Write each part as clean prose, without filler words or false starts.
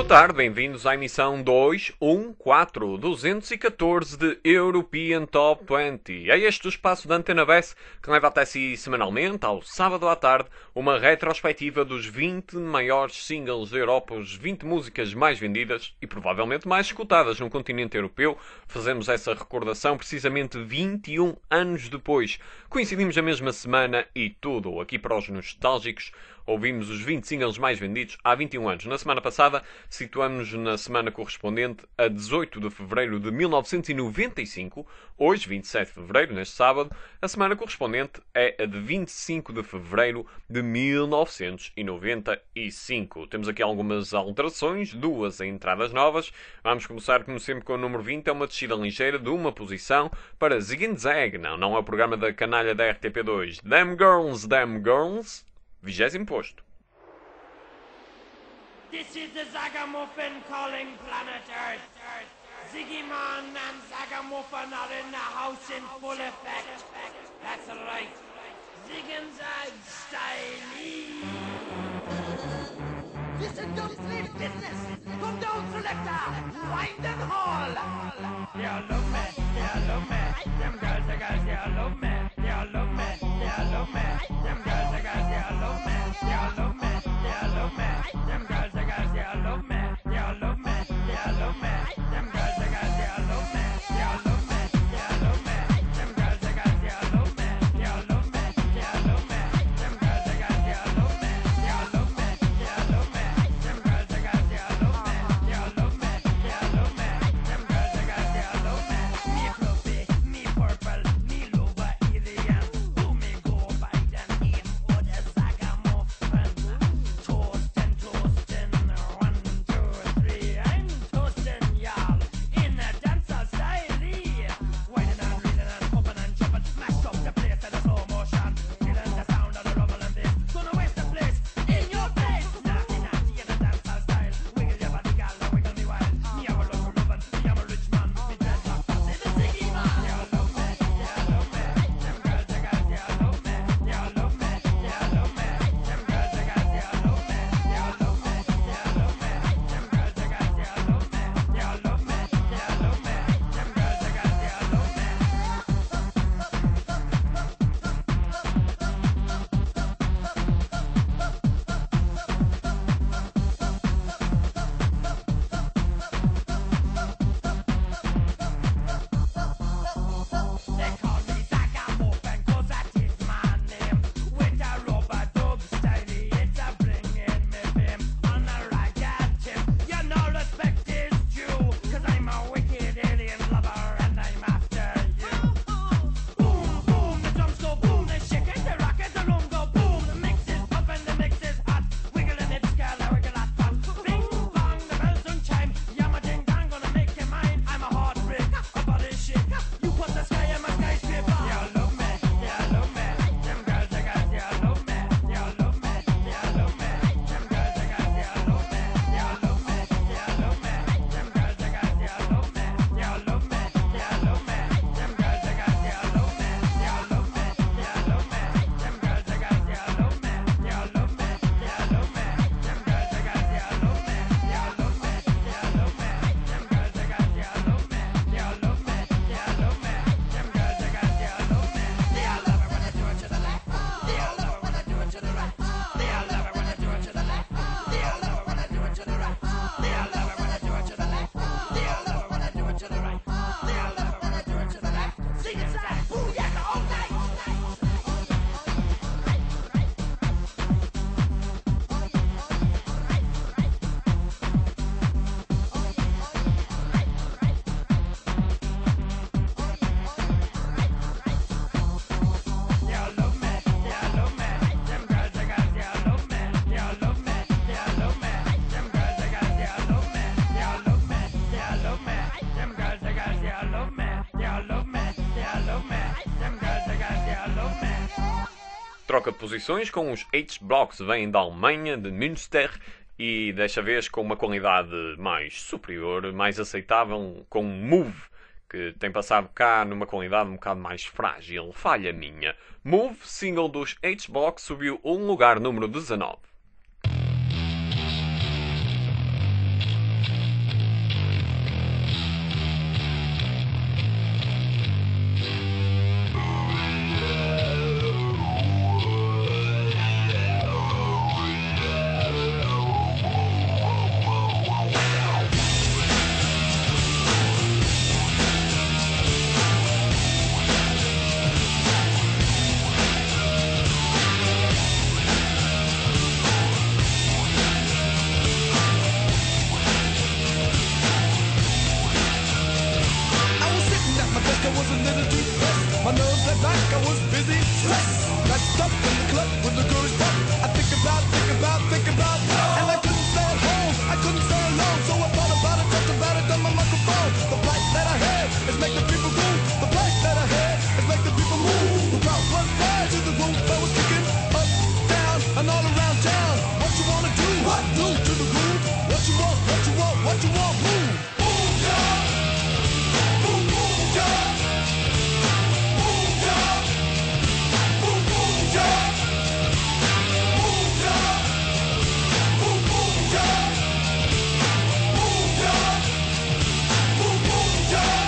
tarde, bem-vindos à emissão 214 de European Top 20. É este o espaço da Antena BES que leva até si semanalmente, ao sábado à tarde, uma retrospectiva dos 20 maiores singles da Europa, os 20 músicas mais vendidas e provavelmente mais escutadas no continente europeu. Fazemos essa recordação precisamente 21 anos depois. Coincidimos na mesma semana e tudo, aqui para os nostálgicos, ouvimos os 20 singles mais vendidos há 21 anos. Na semana passada, situamos-nos na semana correspondente a 18 de fevereiro de 1995. Hoje, 27 de fevereiro, neste sábado, a semana correspondente é a de 25 de fevereiro de 1995. Temos aqui algumas alterações, duas entradas novas. Vamos começar, como sempre, com o número 20. É uma descida ligeira de uma posição para Zig and Zag. Não é o programa da canalha da RTP2. Damn Girls. 20º posto. This is the Zagamuffin calling planet Earth. Ziggy Man and Zagamuffin are in the house in full effect. That's right. Zig and Zag style. This is no slave business. Come down, selector. Wind and haul. They all love me. Them girls, they all love me. They all love me. Them girls, they all love me. They all love me. Them girls, they all love me. They all love me. Them girls, they all love me. They all love me. Them girls, they all love me. They all love me. Them girls, they all love me. They all love me. Them girls, they all love me. They all love me. Them girls, they all love me. Me fluffy, me purple, me lover, alien. Do me go by the name of the Zagamuffin. Toastin', 1, 2, 3. I'm toasting y'all in a dancer style. Whining and reeling and hopping and jumping, smashed up the place in a slow motion. Feeling the sound of the rumble and bass. Gonna waste the place in your place. Naughty in a dancer style. Wiggle your body, gal, and wiggle me wild. Me have a lot of lovin', me am a rich man. Me dreadlock, say the Ziggy man. They all love me. Them girls, they all love me. They all love me. Them girls, they all love me. They all love me. Them girls, they all love me. They all love me. Them girls, they all love me. They call me Zagamuffin 'cause that is my name. With a rubber dub style, it's a bringing me fame. On a ragged tip, you know respect is due. 'Cause I'm a wicked alien lover and I'm after you. Boom, boom, the drums go boom, they shake it, they rock it, the room go boom. The mix is pumping, the mix is hot. Wiggle and hips, girl, I wiggle that fun. Bing, bong, the bells don't chime. Yamma ding dong, gonna make you mine. I'm a heartbreak, a body shake. You put the sky in my skyscraper. They all love me. Them girls, they all love me. They all love me. Them girls, they all love me. They all love me. Them girls, they all love me. They all love me. Them girls, they all love me. They all love me. Them girls, they all love me. They all love me. Them girls, they all love me. They all love me. Them girls, they all love me. They all love me. Them girls, they all love me. They all love it when I do it to the left. They all love it when I do it to the right. They all love it when I do it to the left. They all love it when I do it to the right. They all love it when I do it to the left. They all love it when I do it to the right. They all love it when I do it to the left. Sing it back, booyaka all night. They all love me. Them girls, they all love me. They all love me. Them girls, they all love me. They all love me. Them girls, they all love me. They all love me. Them girls, they all love me. Troca de posições com os H-Blocks, vêm da Alemanha, de Münster, e desta vez com uma qualidade mais superior, mais aceitável, com Move, que tem passado cá numa qualidade um bocado mais frágil. Falha minha. Move, single dos H-Blocks, subiu um lugar, número 19. little too fast. My nerves that night I was busy, stressed. Got stuck in the club with the girlish pop. I think about, and I couldn't stay at home. I couldn't stay alone, so I thought about it, talked about it on my microphone. The price that I had is make the people move. The price that I had is make the people move. The crowd was large and the room that was kicking up, down, and all around town. What you wanna do? What? Do to the groove. What you want? What you want? What you want? Move. Move, yeah. Move, move, yeah. Move, yeah. Move, move, yeah. Move, yeah. Move, move, yeah. Move, yeah. Move, move, yeah.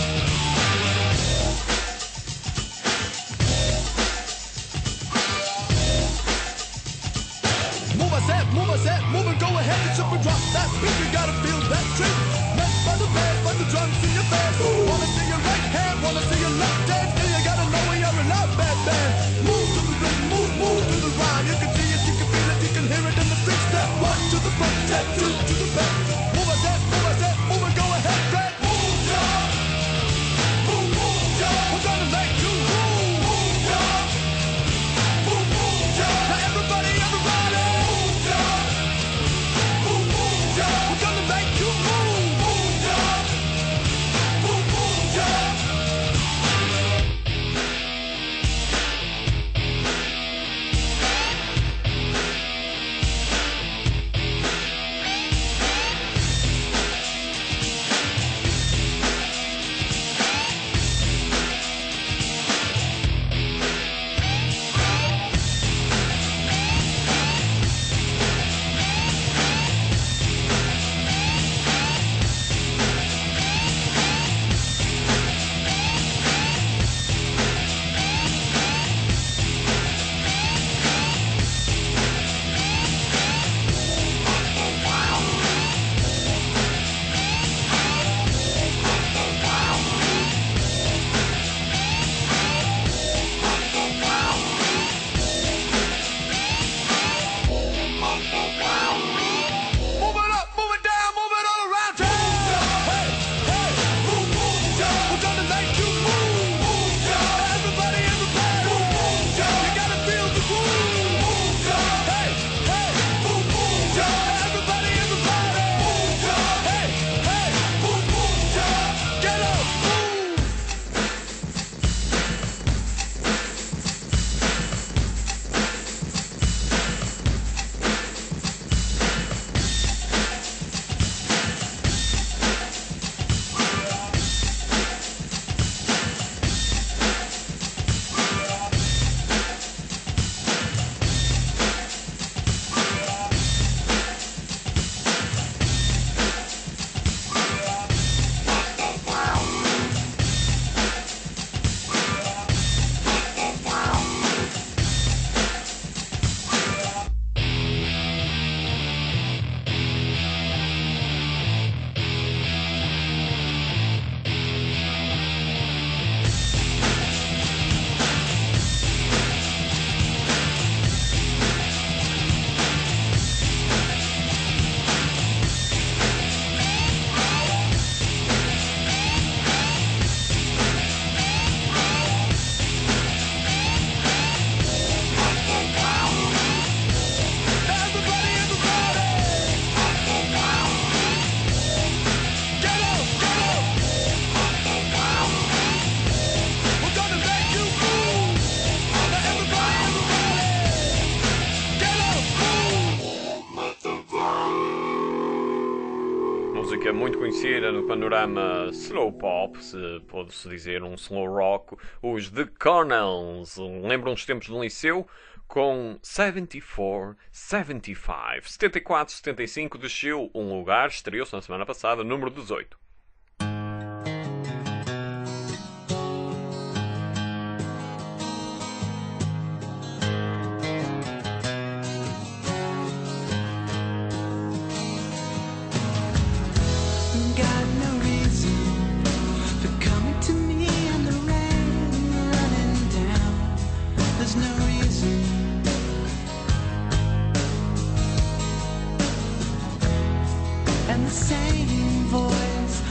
Move, I said, move and go ahead and jump and drop that beat. You gotta feel that treat. Left by the bass, by the drums in your face. Wanna see your right hand, wanna see your left dance. Still you gotta know when you're a not bad band. Move to the rhythm, move to the rhyme. You can see it, you can feel it, you can hear it in the street. Step one to the front, step two to the back. Move, I said, move and go ahead, Fred. Move, yeah. Move, yeah. We're gonna make you move. Move, yeah. Move, yeah. Now everybody. We're gonna make you move. Move, yeah. Move, yeah. Música muito conhecida no panorama slow pop, se pode-se dizer um slow rock, os The Cornells. Lembram os tempos do liceu? Com 74, 75, 74, 75 desceu um lugar, estreou-se na semana passada, número 18. And the same voice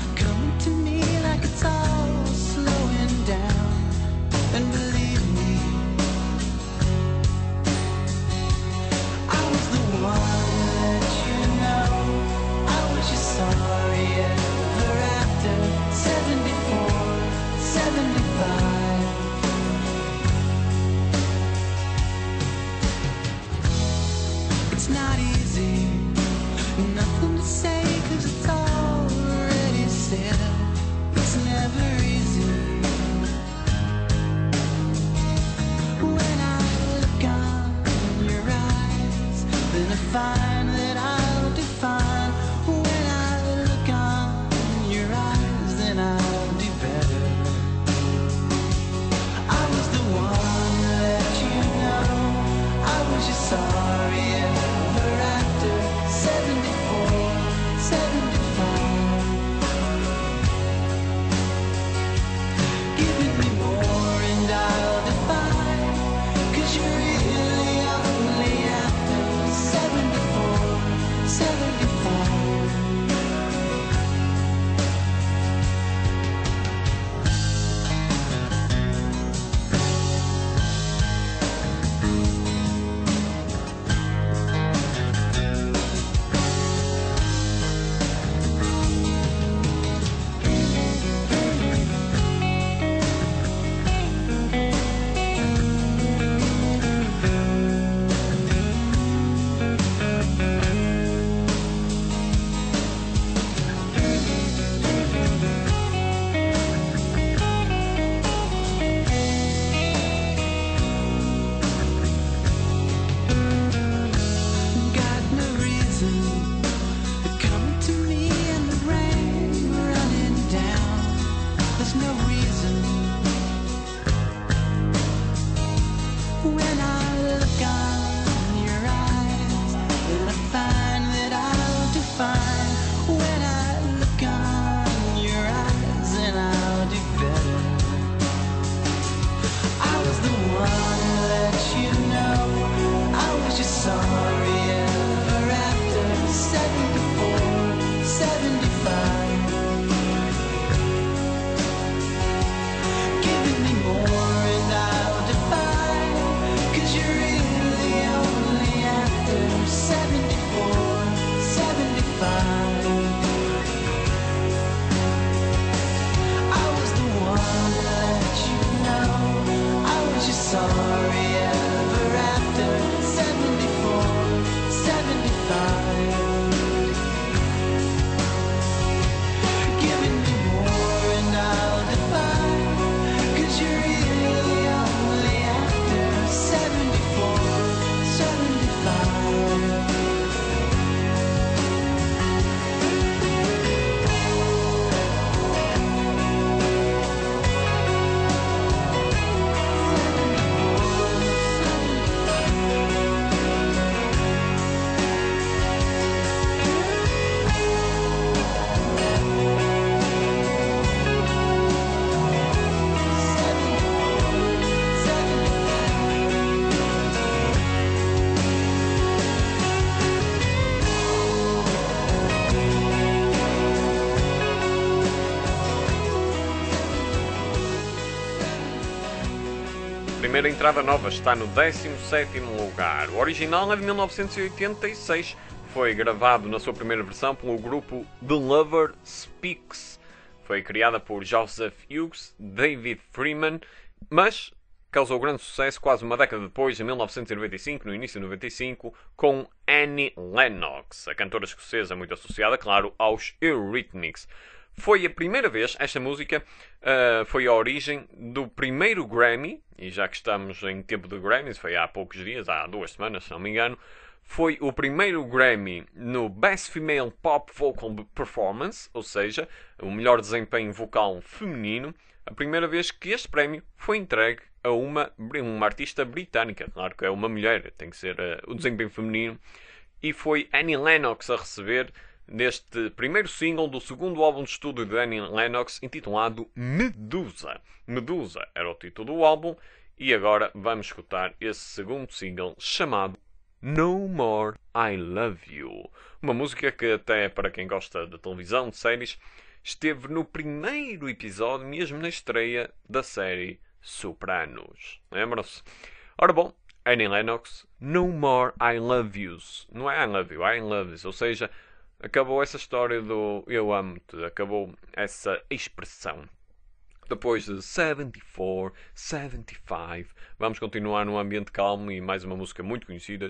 primeira entrada nova está no 17º lugar. O original é de 1986. Foi gravado na sua primeira versão pelo grupo The Lover Speaks. Foi criada por Joseph Hughes, David Freeman, mas causou grande sucesso quase uma década depois, em 1995, no início de 95, com Annie Lennox, a cantora escocesa muito associada, claro, aos Eurythmics. Foi a primeira vez, esta música foi a origem do primeiro Grammy, e já que estamos em tempo de Grammys, foi há poucos dias, há 2 semanas, se não me engano, foi o primeiro Grammy no Best Female Pop Vocal Performance, ou seja, o melhor desempenho vocal feminino, a primeira vez que este prémio foi entregue a uma artista britânica. Claro que é uma mulher, tem que ser o desempenho feminino, e foi Annie Lennox a receber deste primeiro single do segundo álbum de estúdio de Annie Lennox, intitulado Medusa. Medusa era o título do álbum, e agora vamos escutar esse segundo single chamado No More I Love You. Uma música que até para quem gosta de televisão, de séries, esteve no primeiro episódio, mesmo na estreia da série Sopranos. Lembram-se? Ora bom, Annie Lennox, No More I Love Yous. Não é I Love You, I Love Yous. Ou seja, acabou essa história do eu amo-te. Acabou essa expressão. Depois de 74, 75, vamos continuar num ambiente calmo e mais uma música muito conhecida.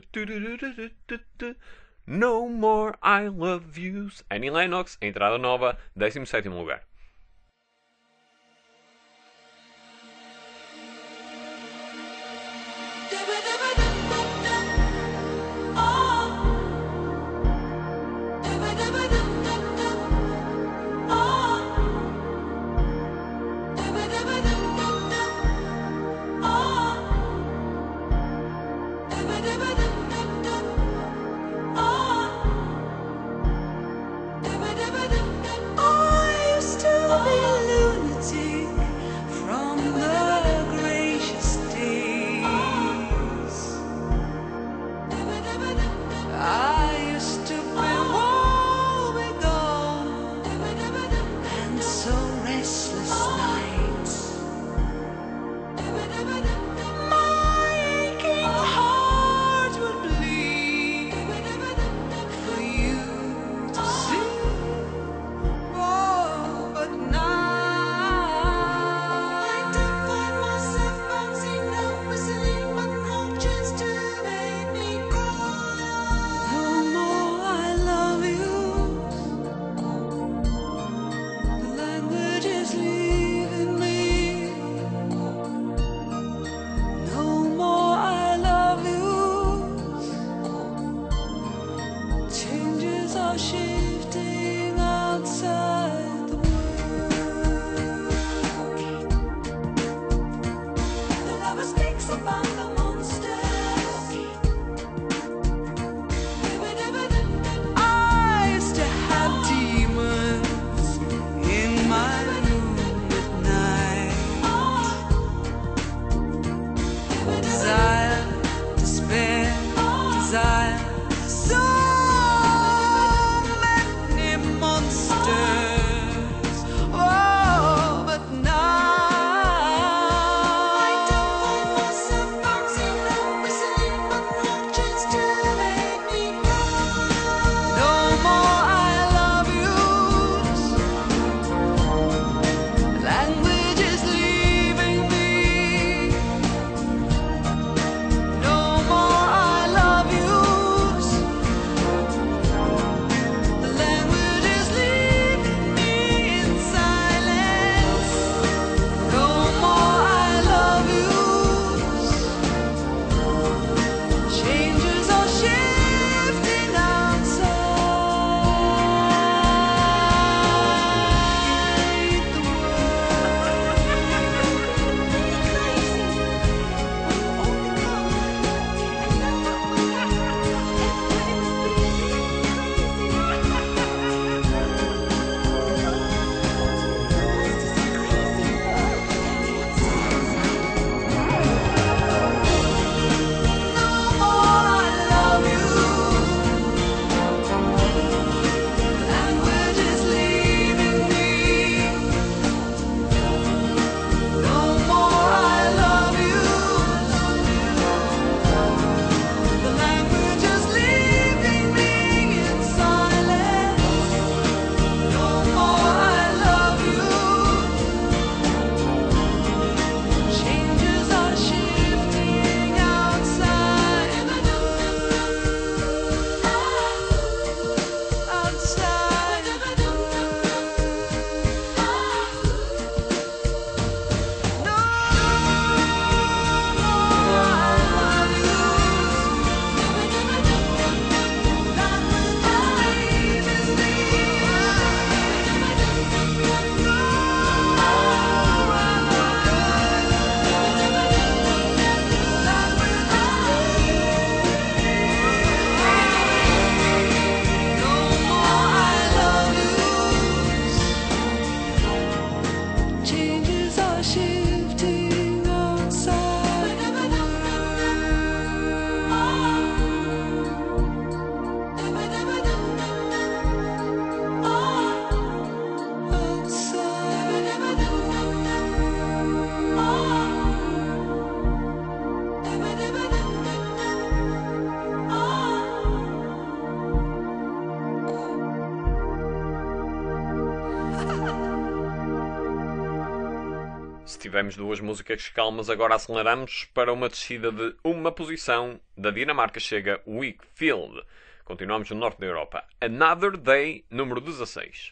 No More I Love Yous. Annie Lennox, entrada nova, 17º lugar. I used to Se tivemos duas músicas calmas, agora aceleramos para uma descida de uma posição. Da Dinamarca chega Wakefield. Continuamos no norte da Europa. Another Day, número 16.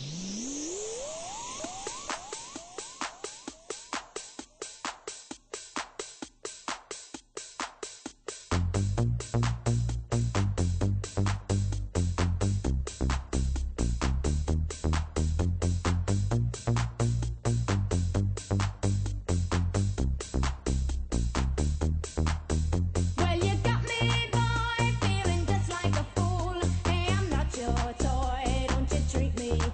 Well, you got me, boy, feeling just like a fool. Hey, I'm not your toy, don't you treat me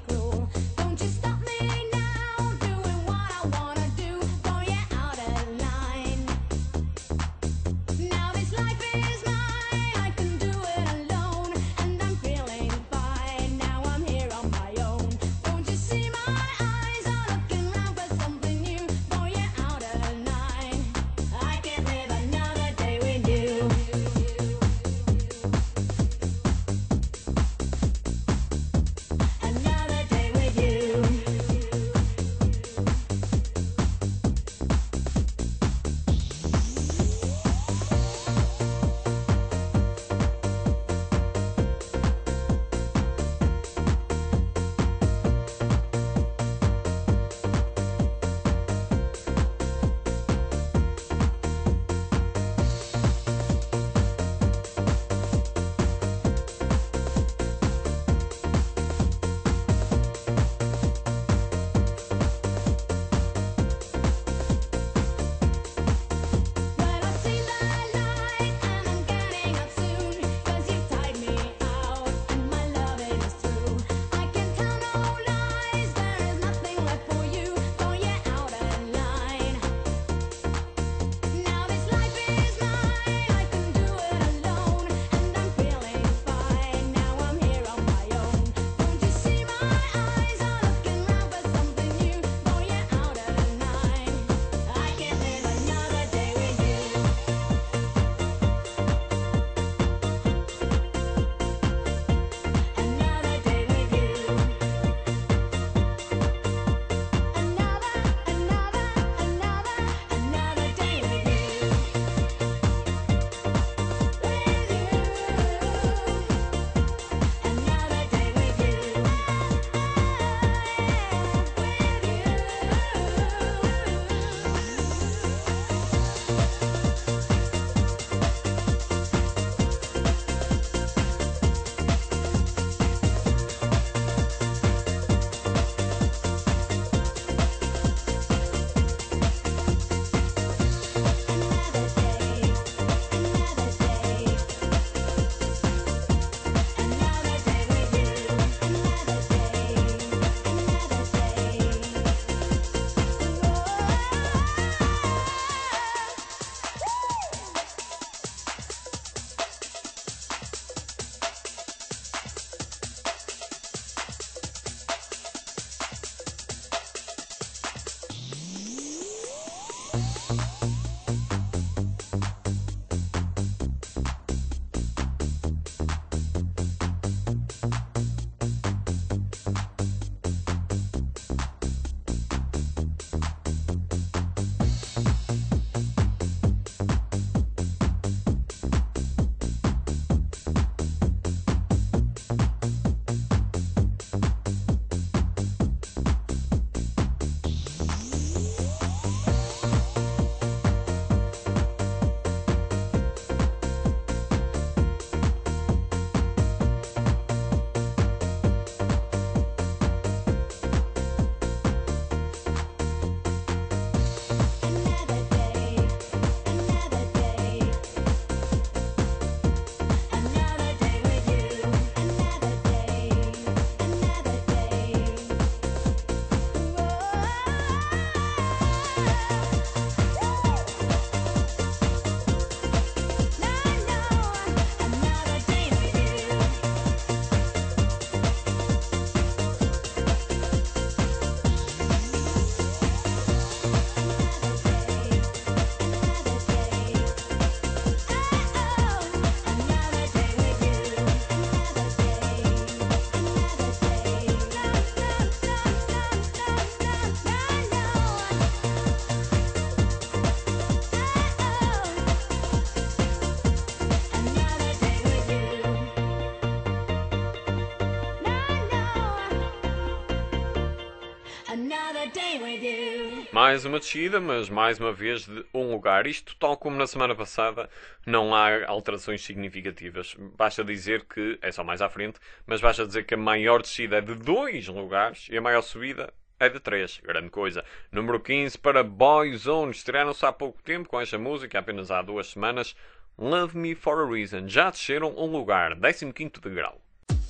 Mais uma descida, mas mais uma vez de um lugar. Isto, tal como na semana passada, não há alterações significativas. Basta dizer que é só mais à frente, mas basta dizer que a maior descida é de 2 lugares e a maior subida é de 3. Grande coisa. Número 15 para Boyzone. Estrearam-se há pouco tempo com esta música, apenas há 2 semanas. Love Me For A Reason. Já desceram um lugar, 15º degrau.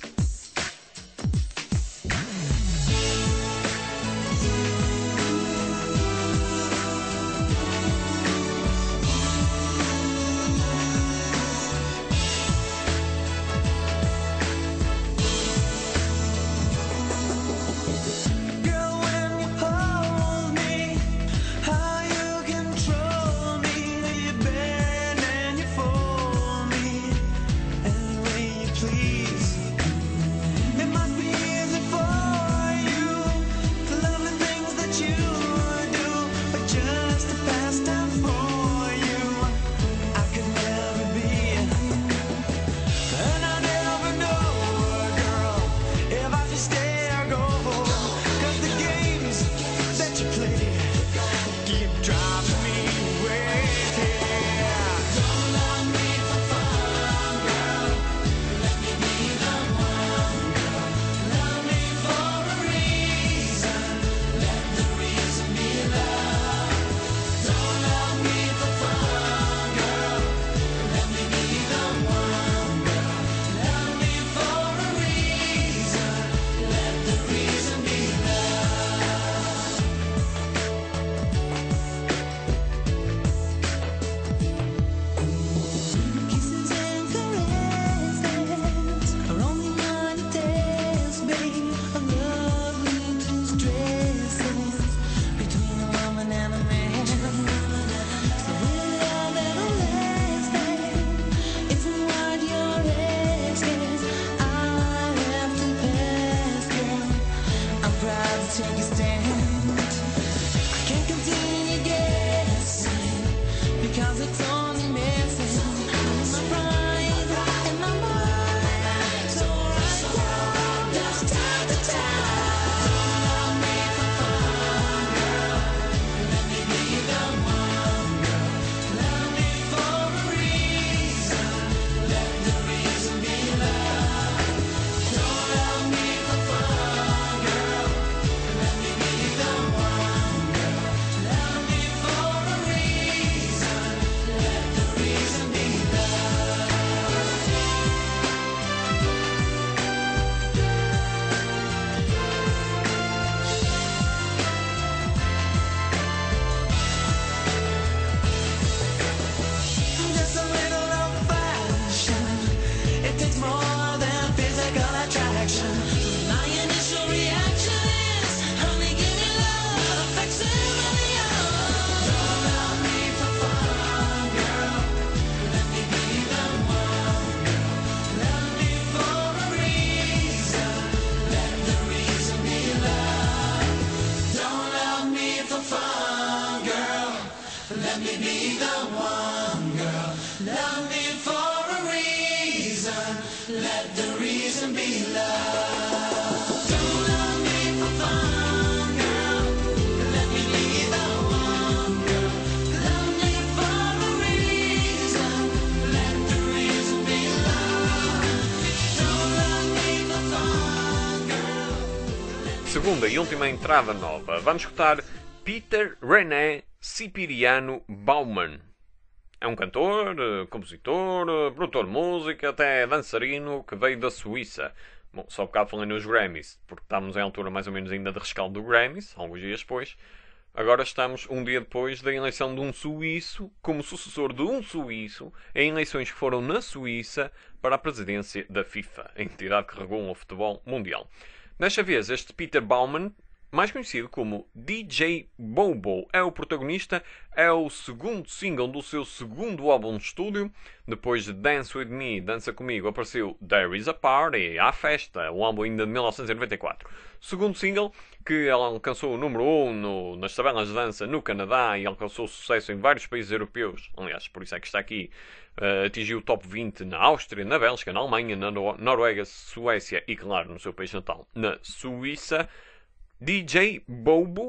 Girl, when you hold me, how you control me, you bend and you fold me any way you please. It must be easy for you, the lovely things that you do, but just a pastime for you. I could never be, and I never know, girl, if I should stay or go. 'Cause the games that you play keep driving me away. Don't love me for fun, girl. Let me be the one, girl. Love me for a reason. Let the reason be love. Don't love me for fun, girl. Let me be the one, girl. Love me for a reason. Let the reason be love. Kisses and caresses are only my test, babe. A love little stresses between a woman and a man. So will love everlasting isn't what you're asking. I have to pass, girl. I'm proud to take a stand. I can't continue guessing because it's only messing with my pride and my mind. So right now, just time to time. Don't love me for fun, girl. Let me be the one, girl. Love me for a reason. Let the reason be love. Don't love me for fun, girl. Let me be the one, girl. Love me for a reason. Let the reason be love. Just a little old-fashioned. It takes more than physical attraction. My initial reaction is, honey, give me love, facsimile of. Don't love me for fun, girl. Let me be the one, girl. Love me for a reason. Let the reason be love. Don't love me for fun, girl. Let me be the one, girl. Love me for a reason. Let the reason be love. Don't love me for fun, girl. Let me be the one, girl. Love me for a reason. Let the reason be love. Don't love me for fun, girl. Segunda e última entrada nova. Vamos escutar Peter René Cipriano Baumann. É um cantor, compositor, produtor de música, até dançarino, que veio da Suíça. Bom, só bocado falei nos Grammys, porque estamos em altura mais ou menos ainda de rescaldo do Grammys, alguns dias depois. Agora estamos um dia depois da eleição de um suíço, como sucessor de um suíço, em eleições que foram na Suíça para a presidência da FIFA, a entidade que regula o futebol mundial. Desta vez, este Peter Baumann, mais conhecido como DJ Bobo, é o protagonista, é o segundo single do seu segundo álbum de estúdio. Depois de Dance With Me, Dança Comigo, apareceu There Is A Party, Há Festa, um álbum ainda de 1994. Segundo single, que ela alcançou o número 1 nas tabelas de dança no Canadá e alcançou sucesso em vários países europeus. Aliás, por isso é que está aqui. Atingiu o top 20 na Áustria, na Bélgica, na Alemanha, na Noruega, Suécia e, claro, no seu país natal, na Suíça. DJ Bobo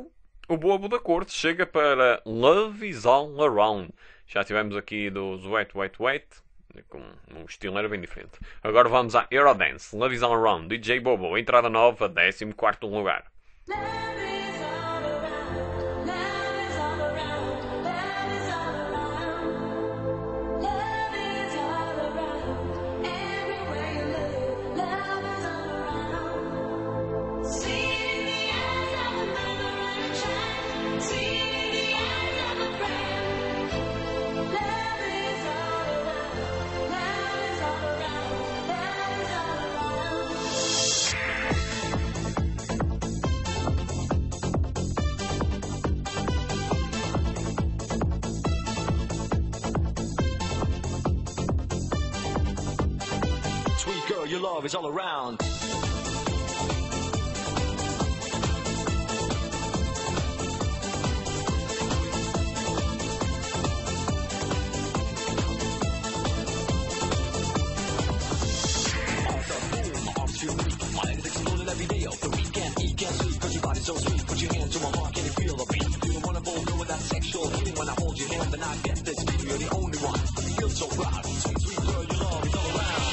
O Bobo da Corte chega para Love is All Around. Já tivemos aqui dos Wait, Wait, Wait. Com um estilo era bem diferente. Agora vamos a Eurodance. Love is All Around. DJ Bobo. Entrada nova, 14º lugar. Love is all around. Love is all around. Love is all around. Love is all around. Everywhere you live, love is all around. See it in the eyes of a mother and a child. See it in the eyes of a friend. Love is all around. Love is all around. Love is all around. Sweet girl, your love is all around. My head is exploding every day of the weekend. Eat, can't sleep, cause your body's so sweet. Put your hand to my heart, can you feel the beat? You don't wanna know with that sexual feeling when I hold your hand, then I get this feeling. You're the only one. You feel so right. Sweet, sweet girl, your love is all around.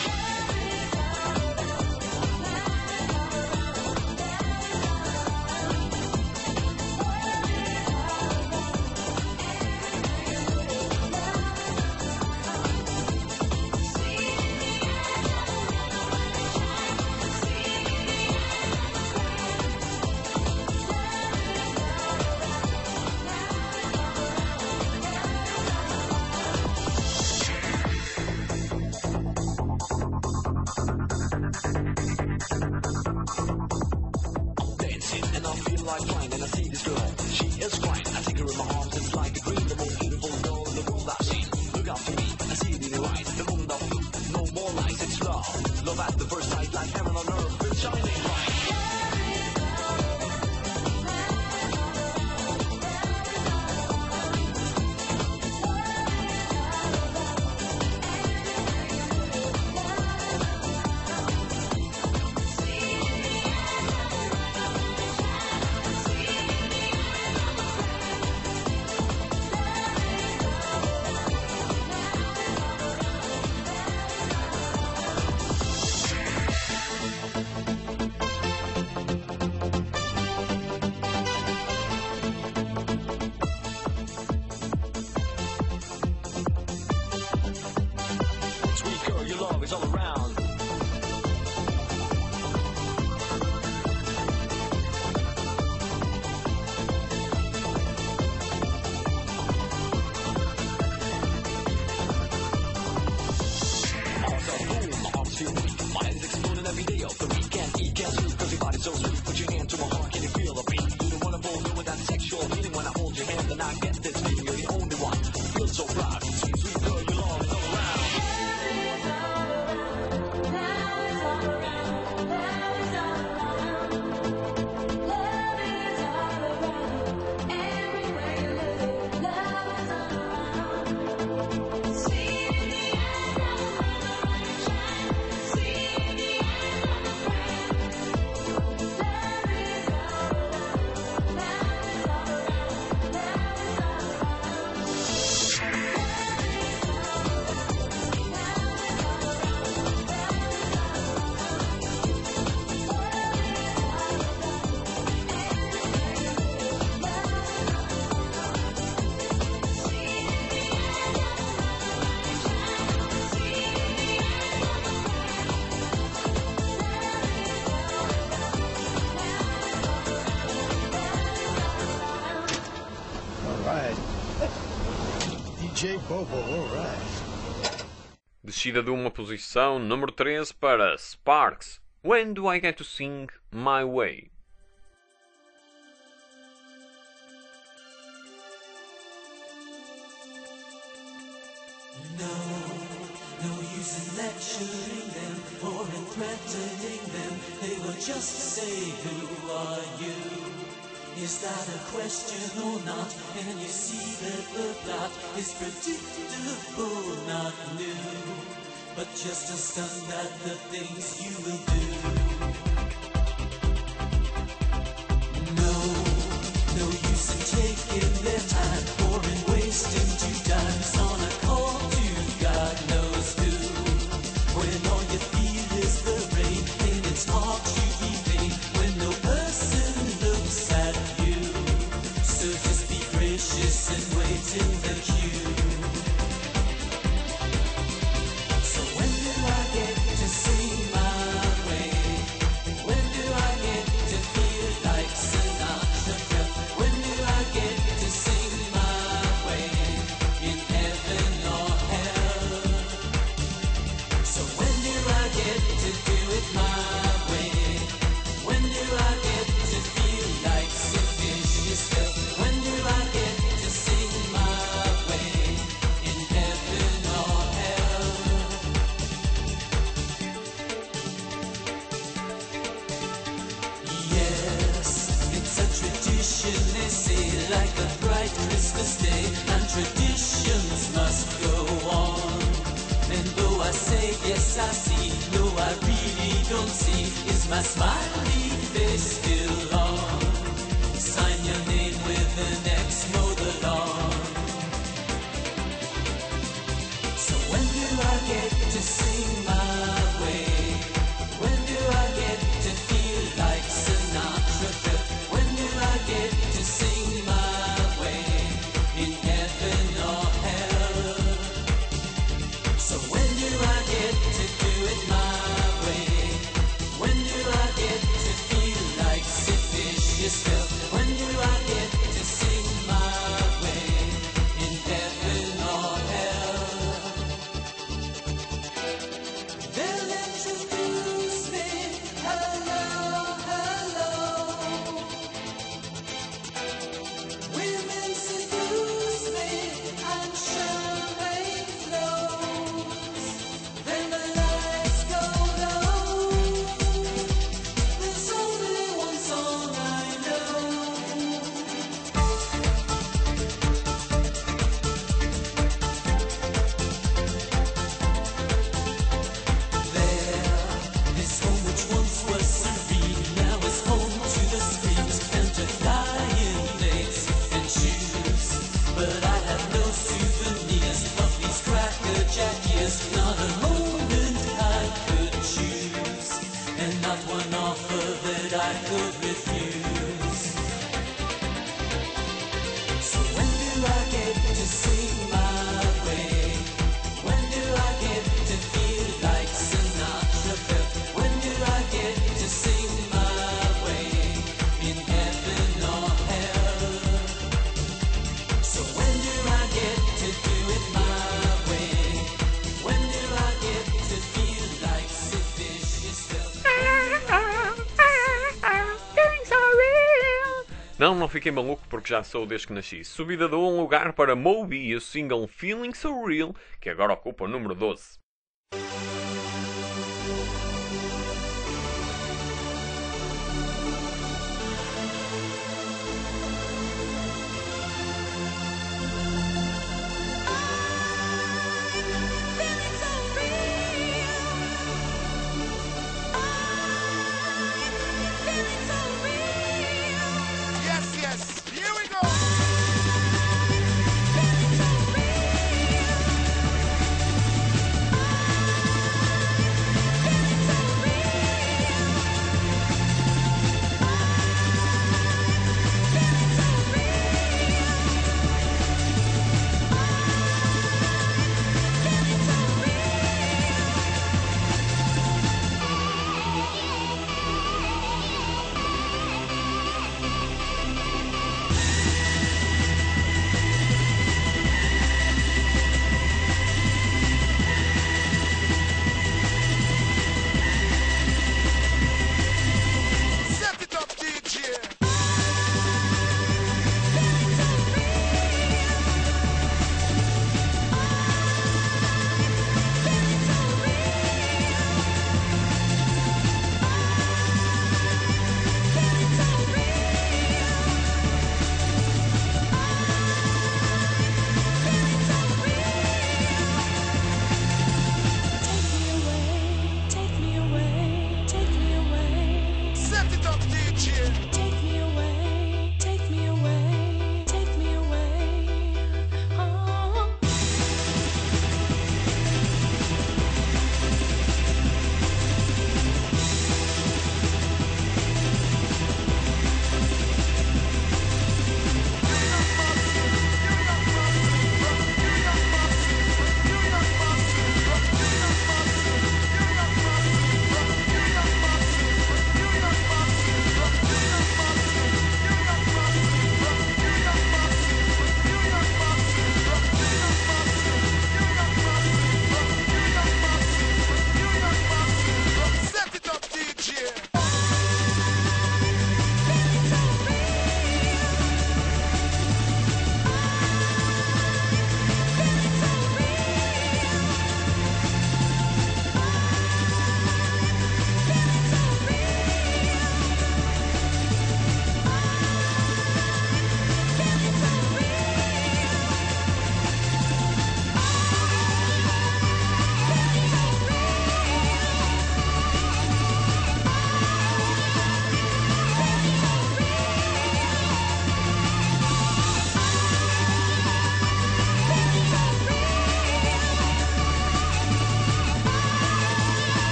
Dancing and I feel like flying and I see this girl, she is fine. I take her in my arms, it's like a dream, the most beautiful girl in the world I've seen. Look out to me, I see it in your eyes, the moment of you, no more lies, it's love. Love at the first sight, like heaven on earth, it's shining bright. Sweet girl, your love is all around. Hearts are full, my arms feel weak. My head is exploding every day of the week. Can't eat, can't sleep, cause your body's so sweet. Put your hand to my heart, can you feel the beat? You don't wanna know with that sexual feeling when I hold your hand, then I get this feeling. You're the only one. You feel so proud. Sweet, sweet girl, your love is all around. Alright. DJ Bobo, alright. Descida de uma posição, número 13 para Sparks. When do I get to sing my way? No use in lecturing them or in threatening them. They will just say, who are you? Is that a question or not? And you see that the plot is predictable, not new, but just as stunned at the things you will do. No use wait in the queue. So when do I get to sing my way? When do I get to feel like Sinatra? When do I get to sing my way in heaven or hell? So when do I get to do it my way? When do I get to feel like Sid Vicious felt? When do I get to sing my way in heaven or hell? Yes, it's a tradition, they say, like a bright Christmas day, and traditions must go on. And though I say yes, I see, no, I really don't see, is my smiley face still on? Sign your name with an X, mow the lawn. So when do I get to sing my way? When do I get to feel like Sinatra? When do I get to sing my way in heaven or hell? So when do I get to do it my way? When do I get to feel like Sid Vicious felt? When do I get to sing my way in heaven or hell? They'll introduce me, hello, hello. Women seduce me and champagne flows. Then the lights go low. There's only one song I know. There, this home which once was serene now is home to the screams and to flying plates and shoes. But I have no souvenirs of these Cracker Jack years. Not a moment I could choose, and not one offer that I could refuse. So when do I get to sing my way? When do I get to feel like Sinatra felt? When do I get to sing my way in heaven or hell? So when do I get to do it my way? When do I get to feel like Sid Vicious felt? Não fiquei maluco porque já sou desde que nasci. Subida de um lugar para Moby e o single Feeling So Real, que agora ocupa o número 12. Feeling so real. Feeling so real. Yes, yes. Here we go. Feeling so real.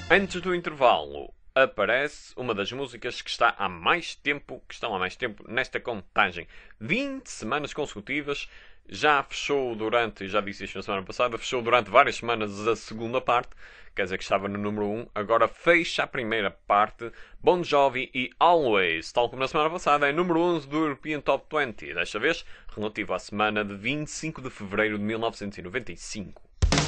Antes do intervalo, aparece uma das músicas que estão há mais tempo nesta contagem. 20 semanas consecutivas. Já fechou durante, já disse isto na semana passada, fechou durante várias semanas a segunda parte, quer dizer que estava no número 1, agora fecha a primeira parte, Bon Jovi e Always, tal como na semana passada, é número 11 do European Top 20, desta vez relativo à semana de 25 de fevereiro de 1995.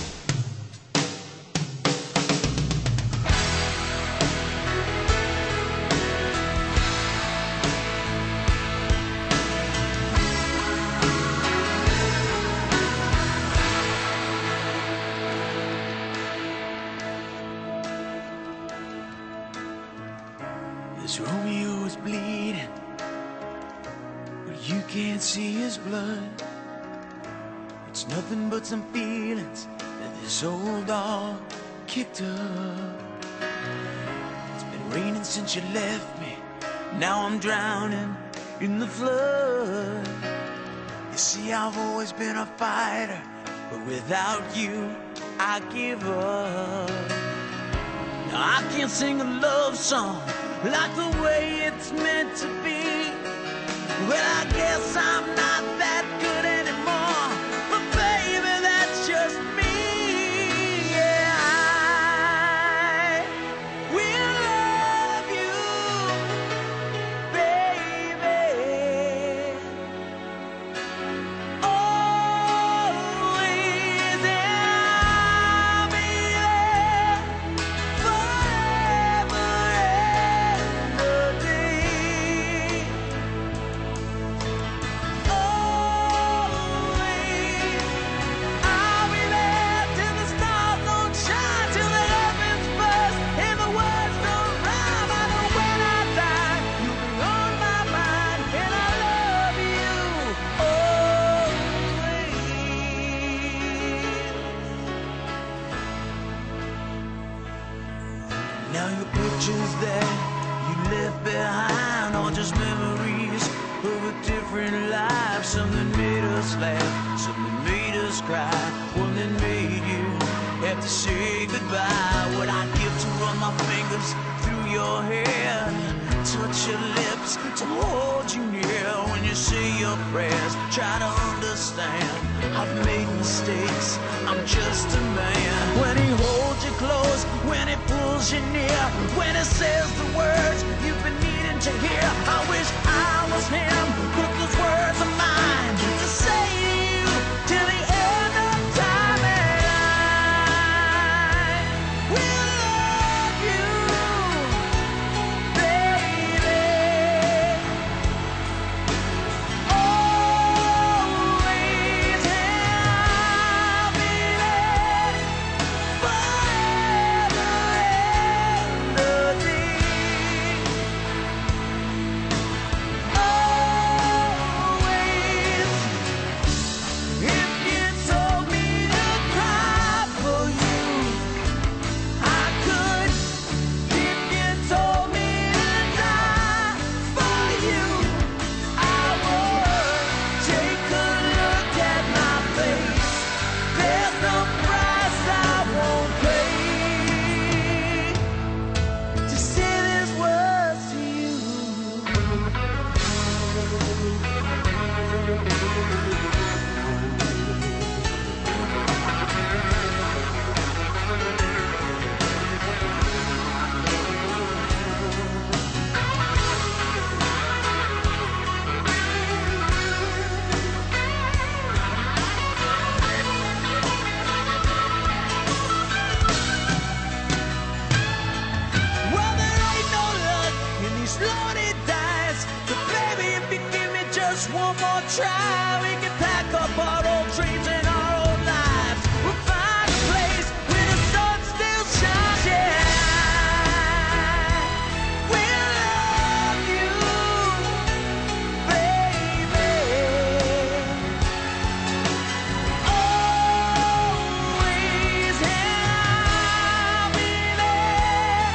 This Romeo is bleeding, but you can't see his blood. It's nothing but some feelings that this old dog kicked up. It's been raining since you left me, now I'm drowning in the flood. You see, I've always been a fighter, but without you, I give up. Now I can't sing a love song like the way it's meant to be. Well, I guess I'm not that good anymore, but baby, that's just me. Yeah, I will love you, baby, always, and I'll be there forever and a day. Always, I'll be there till the stars don't shine, till the heavens burst and the words don't rhyme. I know when I die, you'll be on my mind, and I love you always. Now your pictures that you left behind are just memories of a different life. Something made us laugh, something made us cry, one that made you have to say goodbye. What I'd give to run my fingers through your hair, touch your lips, to hold you near when you say your prayers. Try to understand, I've made mistakes, I'm just a man. When he holds you close, when he pulls you near, when he says the words you've been needing to hear, I wish I was him, put those words of mine to say to you till the end of time. And I will love you, baby, always, and I'll be there forever and a day. Always, if you told me to cry for you, I could. If you told me to die for you, I would. Take a look at my face, there's no price I won't pay to say these words to you. Well, there ain't no luck in these lonely days, but baby, if you give me just one more try, we can pack up our old dreams and our old lives. We'll find a place where the sun still shines. Yeah, we'll love you, baby, always, and I'll be there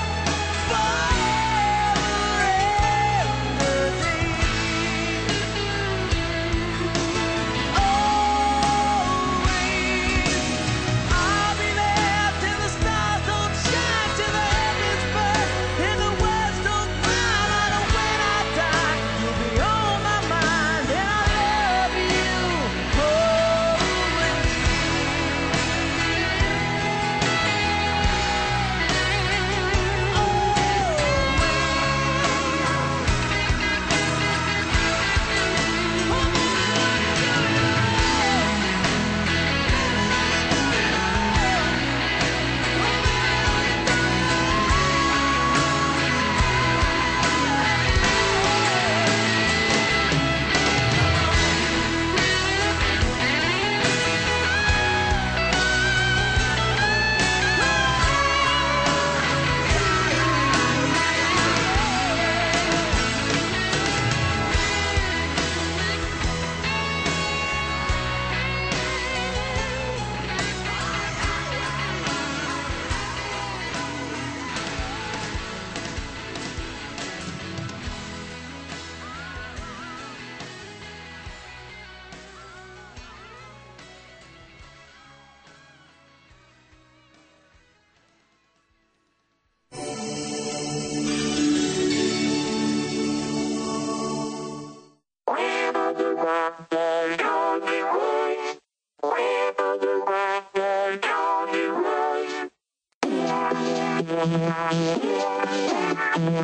forever and a day.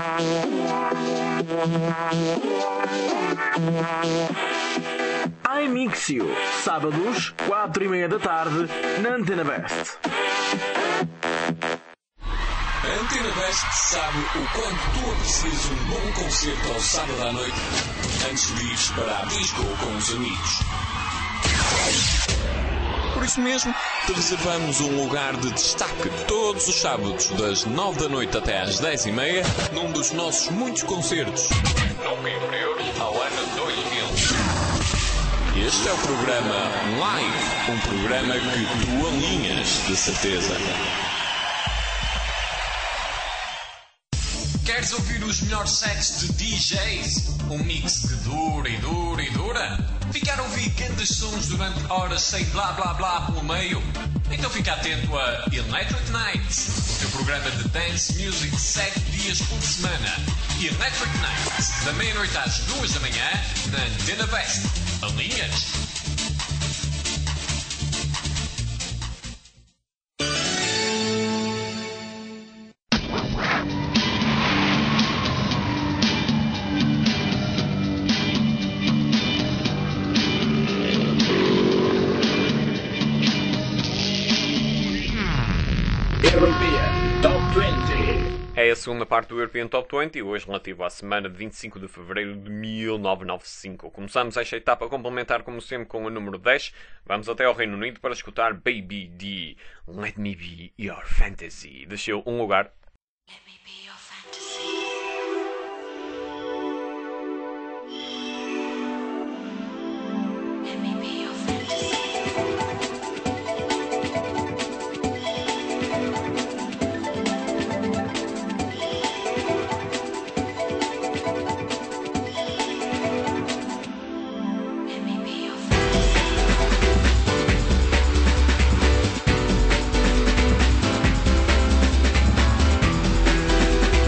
iMixio, sábados, 4:30 da tarde, na Antena Best. A Antena Best sabe o quanto tu aprecias um bom concerto ao sábado à noite antes de ires para a disco com os amigos. Por isso mesmo, te reservamos um lugar de destaque todos os sábados, das 9 da noite até às 10:30, num dos nossos muitos concertos, nunca inferiores ao ano 2000. Este é o programa Live, um programa que tu alinhas, de certeza. Queres ouvir os melhores sets de DJs? Um mix que dura e dura e dura? Ficar a ouvir grandes sons durante horas sem blá blá blá pelo meio? Então fica atento a Electric Nights, o teu programa de dance music 7 dias por semana. Electric Nights, da meia-noite às 2 da manhã, na Antena Best. Alinhas? É a segunda parte do European Top 20, hoje relativo à semana de 25 de fevereiro de 1995. Começamos esta etapa a complementar, como sempre, com o número 10. Vamos até ao Reino Unido para escutar Baby D. Let Me Be Your Fantasy. Desceu um lugar. Let me be your fantasy. Let me be your fantasy. Let me be your fantasy.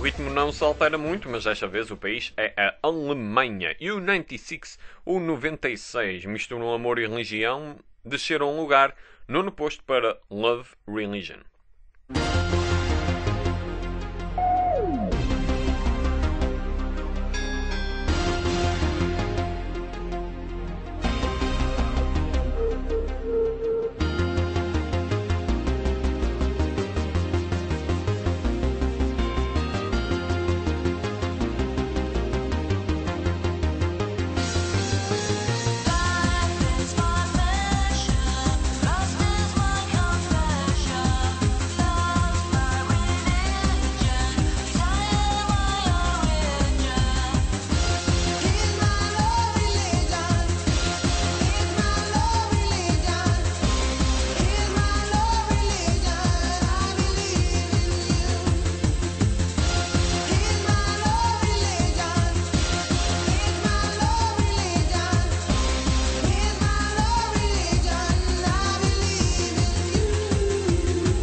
ritmo não se altera muito, mas desta vez o país é a Alemanha. E o 96, o 96, misturam amor e religião, desceram um lugar, nono posto para Love Religion. Life is my passion, lost is my confession. Love's my religion, desire my origin. He's my love religion. He's my love religion. He's my love religion. I believe in you. He's my love religion. He's my love religion. He's my love religion. I believe in you.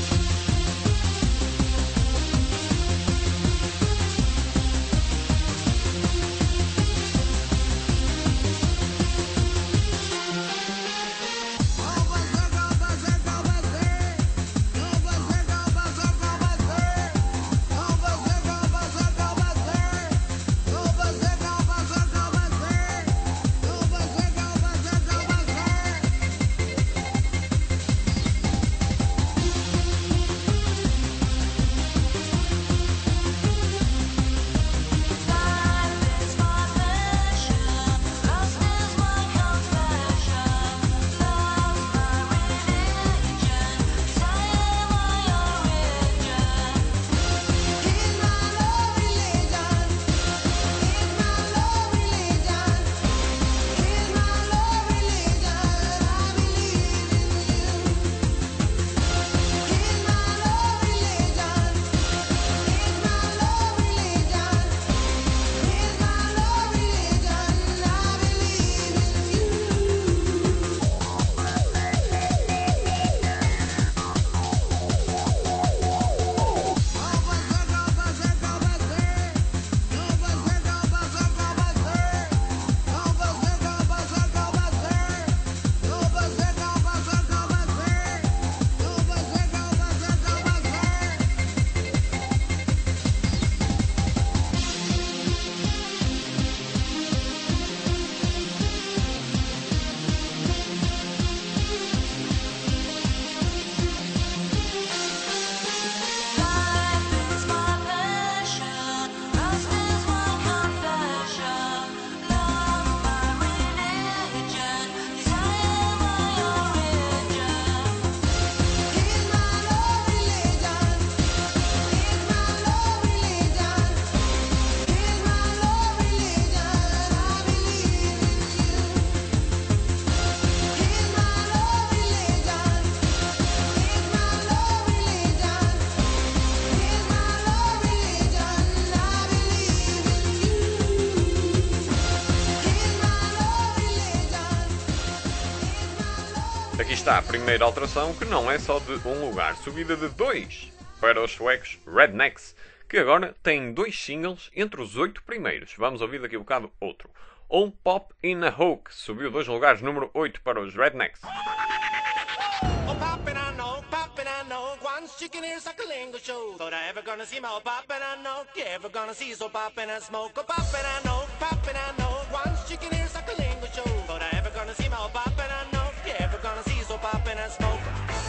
Life is my passion, lost is my confession. Love's my religion, desire my origin. He's my love religion. He's my love religion. He's my love religion. I believe in you. He's my love religion. He's my love religion. He's my love religion. I Life is my passion, lost is my confession. Love's my religion, desire my origin. He's my love religion. He's my love religion. He's my love religion. I believe in you. He's my love religion. He's my love religion. He's my love religion. I believe in you. He's my love religion. Aqui está a primeira alteração, que não é só de um lugar, subida de 2 para os suecos Rednecks, que agora têm 2 singles entre os 8 primeiros. Vamos ouvir daqui a bocado outro. All Pop in a Hoke subiu 2 lugares, número 8 para os Rednecks. Oh, poppin', I know, once chicken ears like a lingo show. Thought I ever gonna see my oh, poppin', I know, you ever gonna see so poppin' and smoke. Oh, poppin', I know, once chicken ears like a lingo show. Thought I ever gonna see my oh, poppin', I know, you ever gonna see so poppin' and smoke.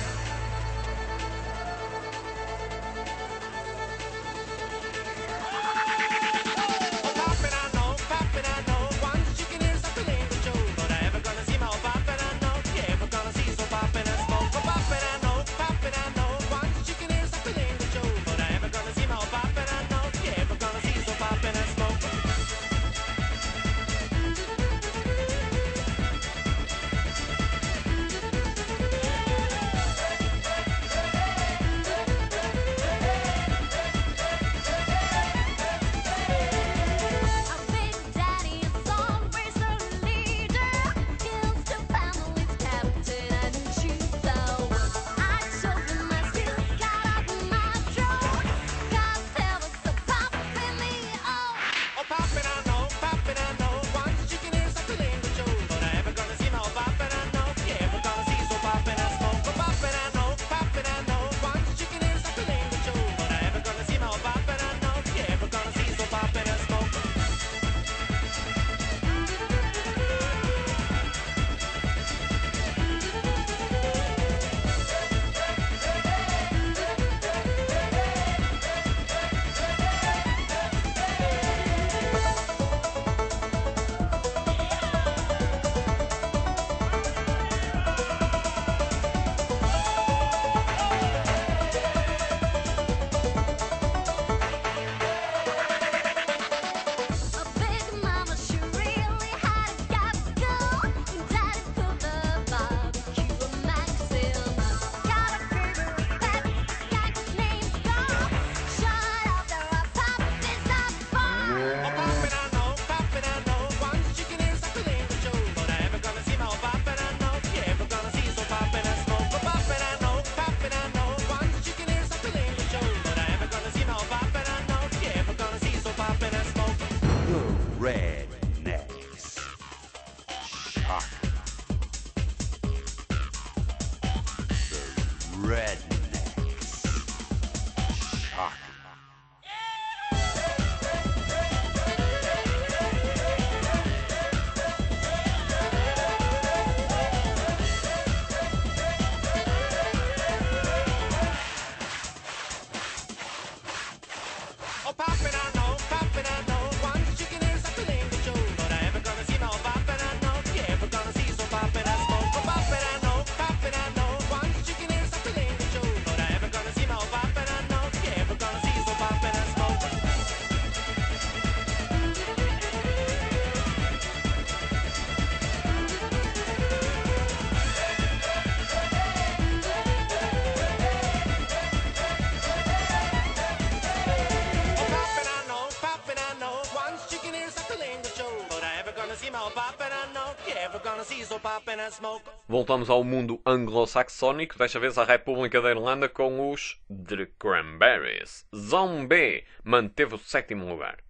Oh, poppin', I know, once chicken ears like a lingo show. Thought I ever gonna see my oh, poppin', I know, you ever gonna see so poppin' and smoke. Oh, poppin', I know, once chicken ears like a lingo show. Thought I ever gonna see my oh, poppin', I know, you ever gonna see so poppin' and smoke. Voltamos ao mundo anglo-saxónico, desta vez à República da Irlanda com os The Cranberries. Zombie manteve o 7º lugar.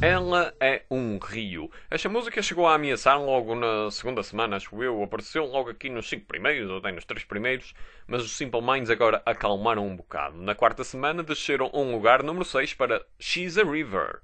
Ela é um rio. Esta música chegou a ameaçar logo na segunda semana, acho eu. Apareceu logo aqui nos 5 primeiros, ou até nos 3 primeiros. Mas os Simple Minds agora acalmaram um bocado. Na quarta semana desceram um lugar, número 6, para She's a River.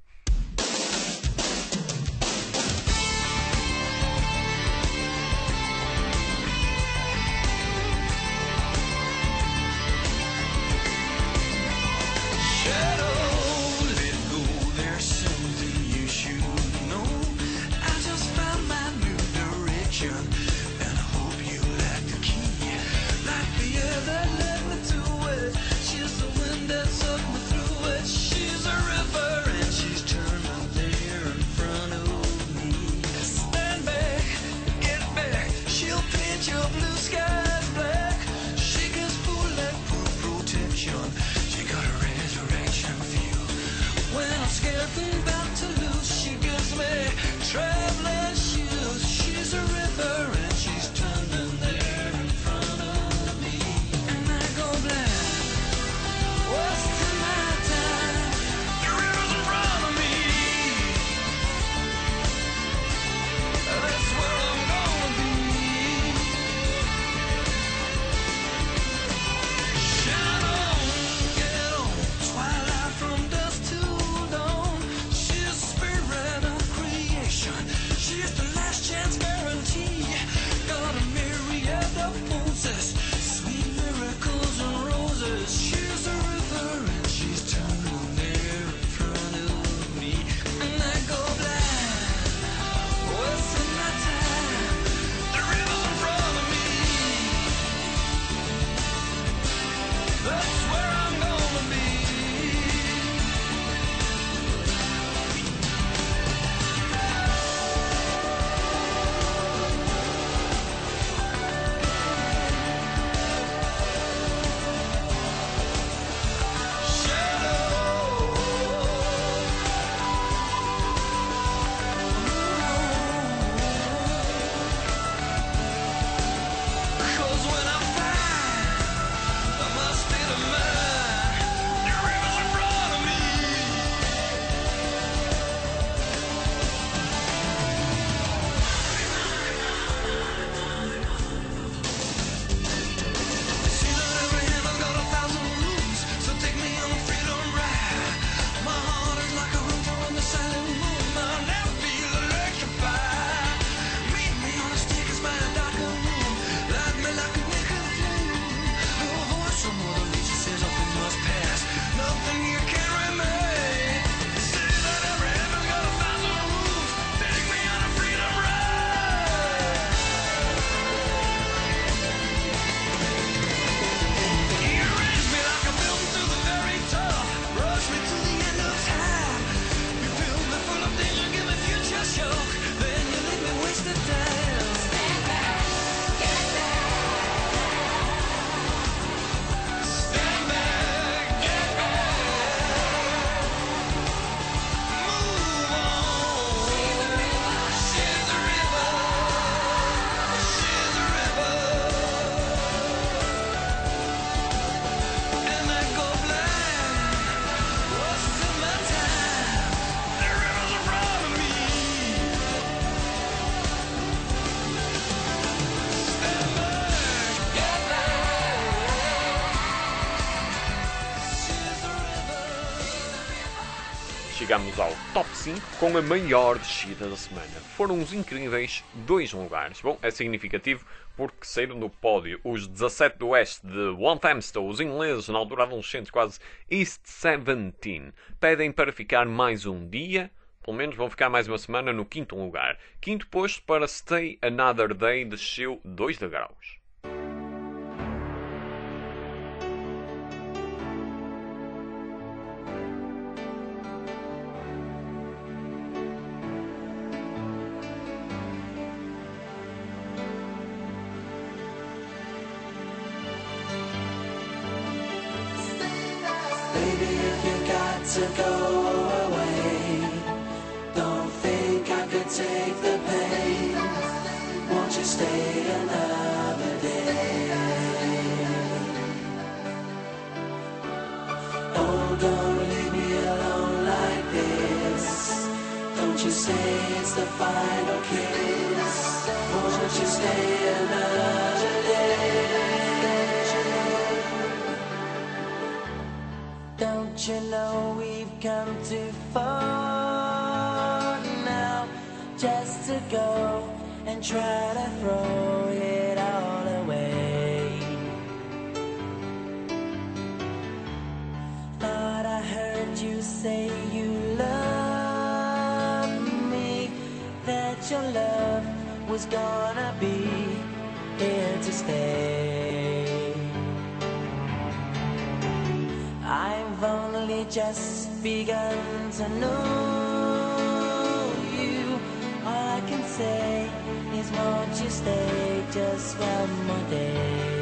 Chegamos ao Top 5 com a maior descida da semana. Foram uns incríveis 2 lugares. Bom, é significativo porque saíram do pódio os 17 do Oeste de One Time Stone, os ingleses, na altura adolescentes, quase East 17. Pedem para ficar mais um dia, pelo menos vão ficar mais uma semana no 5º lugar. 5º posto para Stay Another Day desceu 2 degraus. Baby, if you got to go away, don't think I could take the pain. Won't you stay another day? Oh, don't leave me alone like this. Won't you say it's the final kiss? Won't you stay another day? Don't you know we've come too far now just to go and try to throw it all away? Thought I heard you say you love me, that your love was gonna be here to stay. I've only just begun to know you. All I can say is won't you stay just one more day?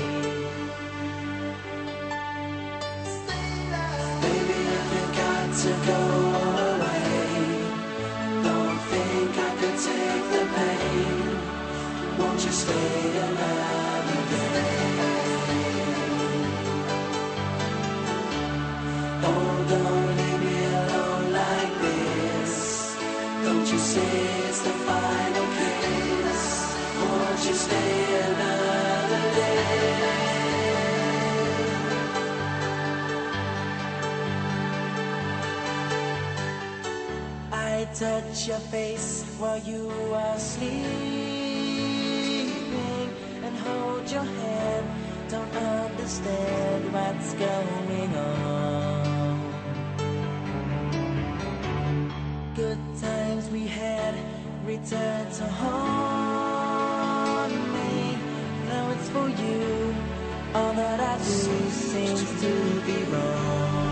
Baby, if you got to go away, don't think I could take the pain. Won't you stay another day? Oh, don't leave me alone like this. Don't you say it's the final kiss. Won't you stay another day? I touch your face while you are sleeping and hold your hand. Don't understand what's going on. Good times we had return to haunt me. Though it's for you, all that I do seems to be wrong.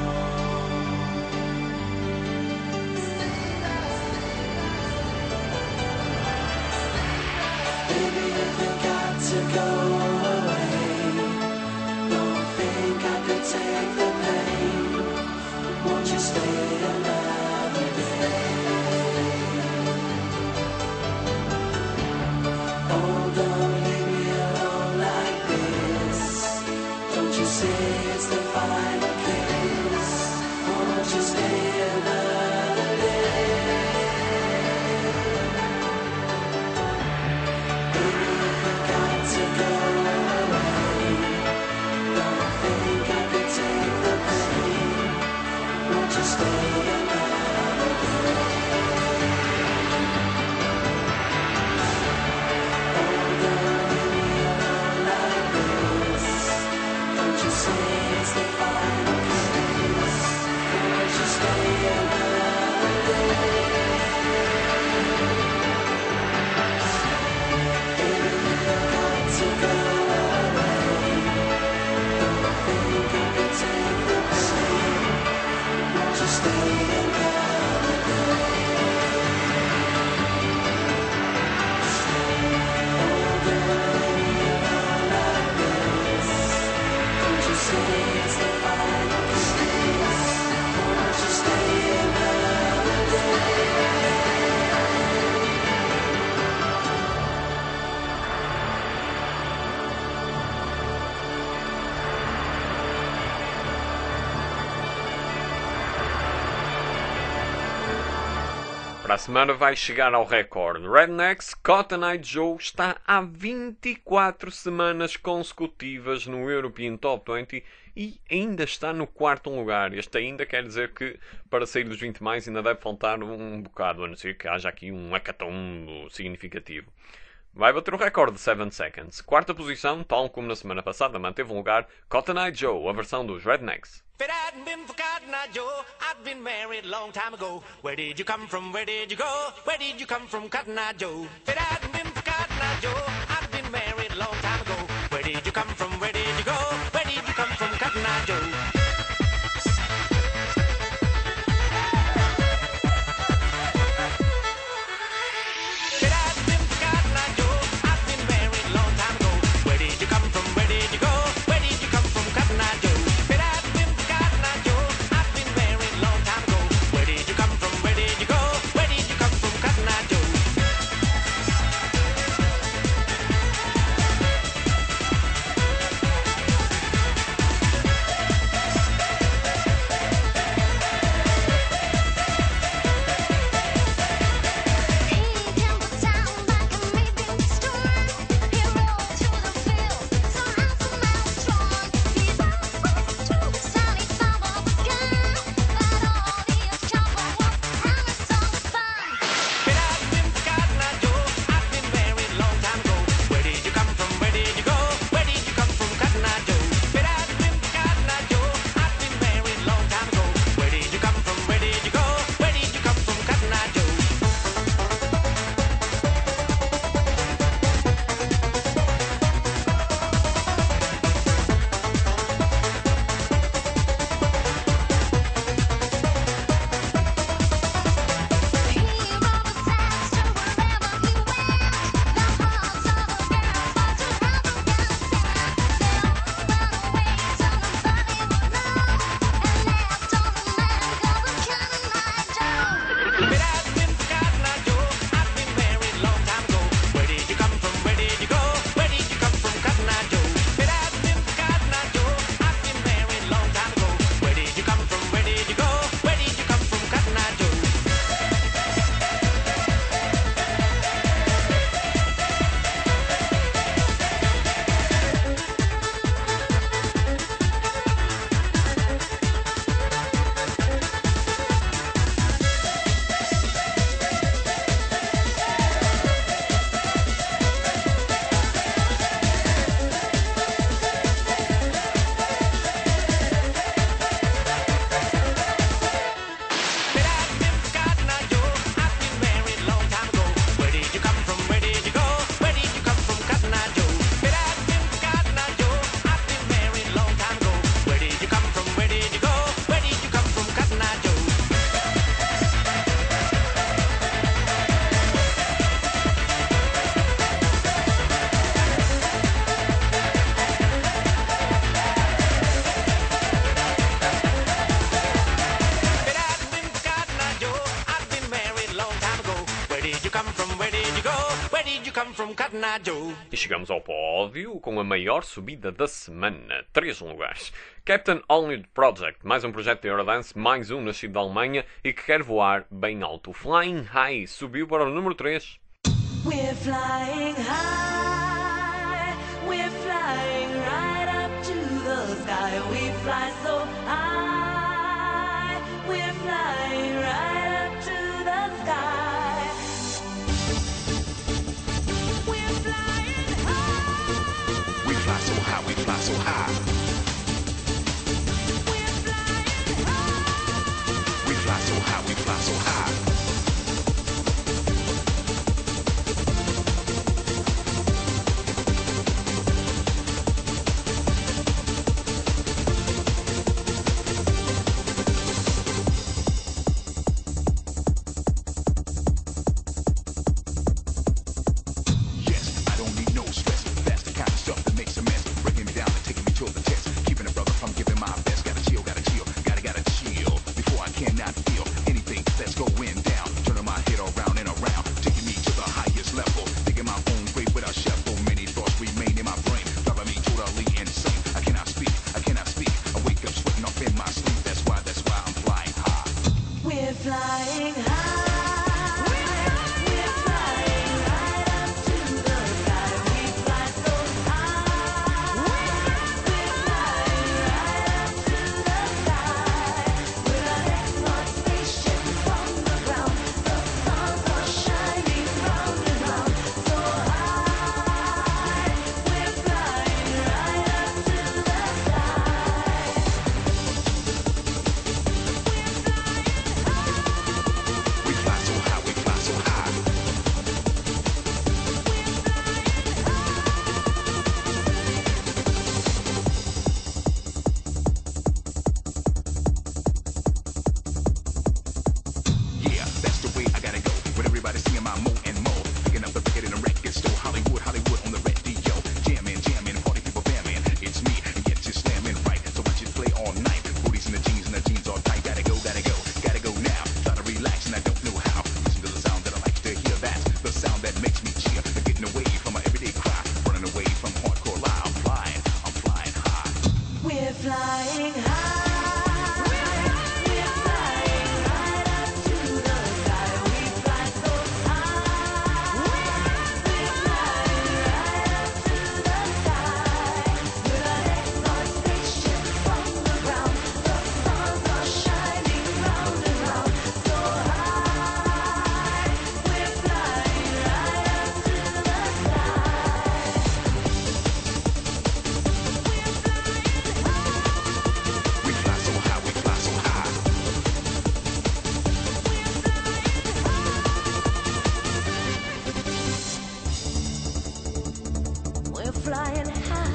Baby, if you got to go away, don't think I could take the pain. Won't you stay another day? Oh, don't leave me alone like this. Don't you say it's the final kiss. Won't you stay another day? Baby, if you got to go away, don't think I could take the pain. Won't you stay another day? Oh, don't leave me alone like this. Don't you say it's the final kiss. Won't you stay another day? Baby, if you got to go away, don't think I could take the pain. Won't you stay another day? Oh, don't leave me alone like this. Don't you say it's the final kiss. Won't you stay another day? Para a semana vai chegar ao recorde. Rednecks, Cotton Eye Joe está há 24 semanas consecutivas no European Top 20 e ainda está no quarto lugar. Este ainda quer dizer que para sair dos 20 mais ainda deve faltar um bocado, a não ser que haja aqui um hecatombe significativo. Vai bater o recorde de 7 Seconds. Quarta posição, tal como na semana passada, manteve um lugar Cotton Eye Joe, a versão dos Rednecks. If it hadn't been for Cotton Eye Joe, I'd been married a long time ago. Where did you come from? Where did you go? Where did you come from, Cotton Eye Joe? If it hadn't been for Cotton Eye Joe, I'd been married a long time ago. Where did you come from? Where did you go? Where did you come from, Cotton Eye Joe? If it hadn't been for Cotton Eye Joe, I'd been married a long time ago. Where did you come from? Where did you go? Where did you come from, Cotton Eye Joe? If it hadn't been for Cotton Eye Joe, I'd been married a long time ago. Where did you come from? Where did you go? Where did you come from, Cotton Eye Joe? Cotton Eye Joe. E chegamos ao pódio com a maior subida da semana. 3 lugares. Captain Only Project, mais um projeto de Eurodance, mais um nascido da Alemanha e que quer voar bem alto. Flying High subiu para o número 3. We're flying high, we're flying right up to the sky. We fly so high, we're flying right up to the sky. We're flying high. We fly so high, we fly so high. We're flying high. We fly so high, we fly so high. Yes, I don't need no stress. That's the kind of stuff that makes a mess. Breaking me down and taking me to the test. Keeping a brother from giving my best. Gotta chill, gotta chill, gotta chill. Before I cannot feel anything that's going down. Turning my head around and around. Taking me to the highest level. Digging my own grave with a shovel. Many thoughts remain in my brain. Driving me totally insane. I cannot speak, I cannot speak. I wake up sweating off in my sleep. That's why I'm flying high. We're flying high. We're flying right up to the sky. We fly so high. We're flying right up to the sky. With our export spaceship from the ground, the stars are shining round and round. So high, we're flying right up to the sky. We fly so high, we fly so high. Yeah, that's the way I gotta go. When everybody's singing my mo and mo. Picking up the record in a record store. Hollywood, Hollywood on the radio. Jamming, jamming, party people bamming. It's me, and yet you're slamming right. So I should play all night. Booties in the jeans all tight. Gotta go now. Try to relax and I don't know how. Listen to the sound that I like to hear. That the sound that makes me cheer. Getting away from my everyday cry. Running away from hardcore lie. I'm flying high. We're flying high. We're flying right up to the sky. We fly so high. We're flying right up to the sky. With our export spaceship from the ground, the stars are shining round and round. So high, we're flying right up to the sky. We fly so high, we fly so high. We're flying high,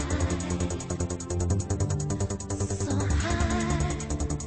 so high,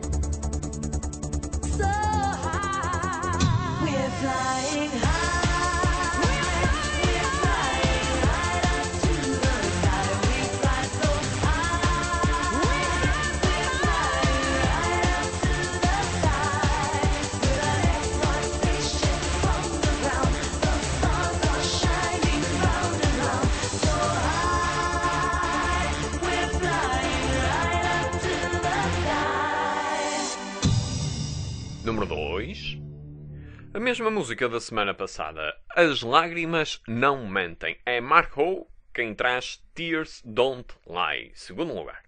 so high. We're flying high. We're flying right up to the sky. We fly so high. We're flying right up to the sky. With our export spaceship from the ground, the stars are shining round and round. So high, we're flying right up to the sky. Número 2. A mesma música da semana passada. As lágrimas não mentem. É Mark Howe quem traz Tears Don't Lie. Segundo lugar.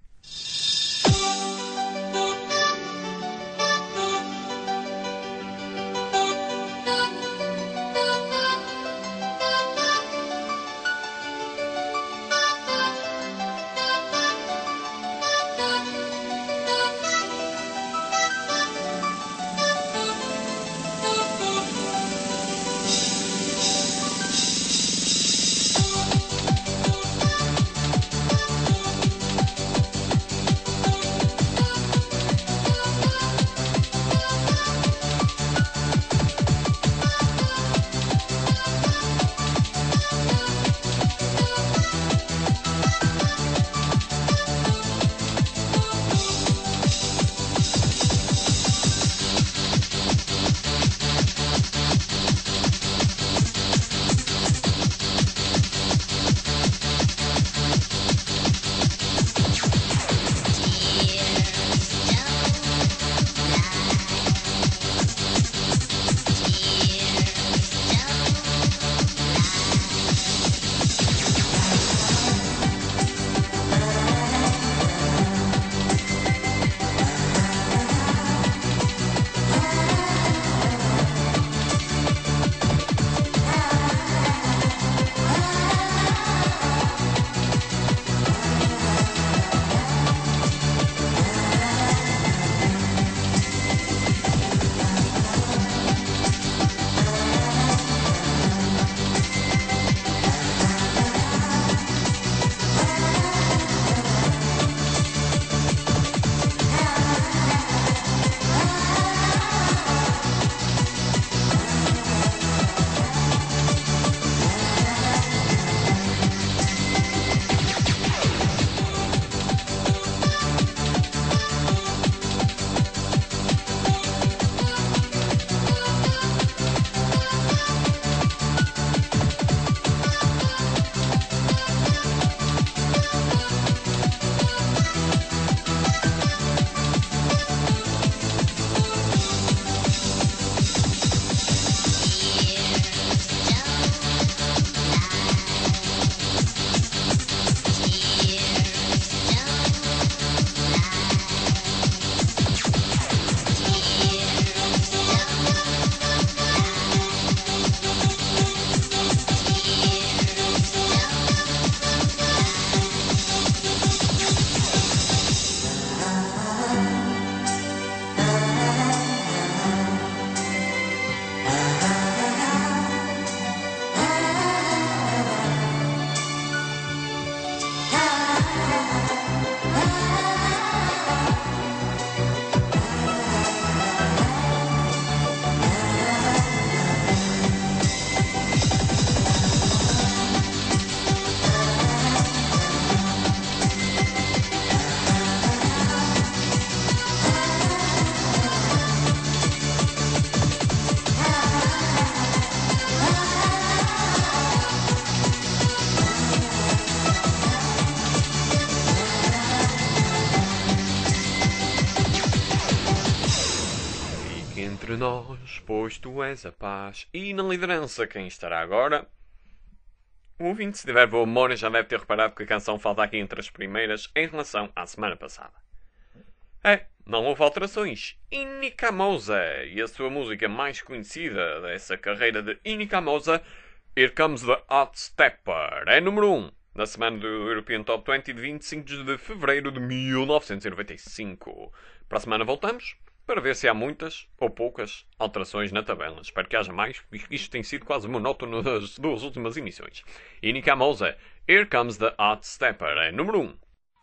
entre nós, pois tu és a paz. E na liderança, quem estará agora? O ouvinte, se tiver boa memória, já deve ter reparado que a canção falta aqui entre as primeiras em relação à semana passada. Não houve alterações. Inika Mosa e a sua música mais conhecida dessa carreira de Inika Mosa, Here Comes the Hot Stepper, é número 1 na semana do European Top 20 de 25 de fevereiro de 1995. Para a semana voltamos para ver se há muitas ou poucas alterações na tabela. Espero que haja mais, porque isto tem sido quase monótono nas duas últimas emissões. Inika Mosa, Here Comes the Hot Stepper, é número 1.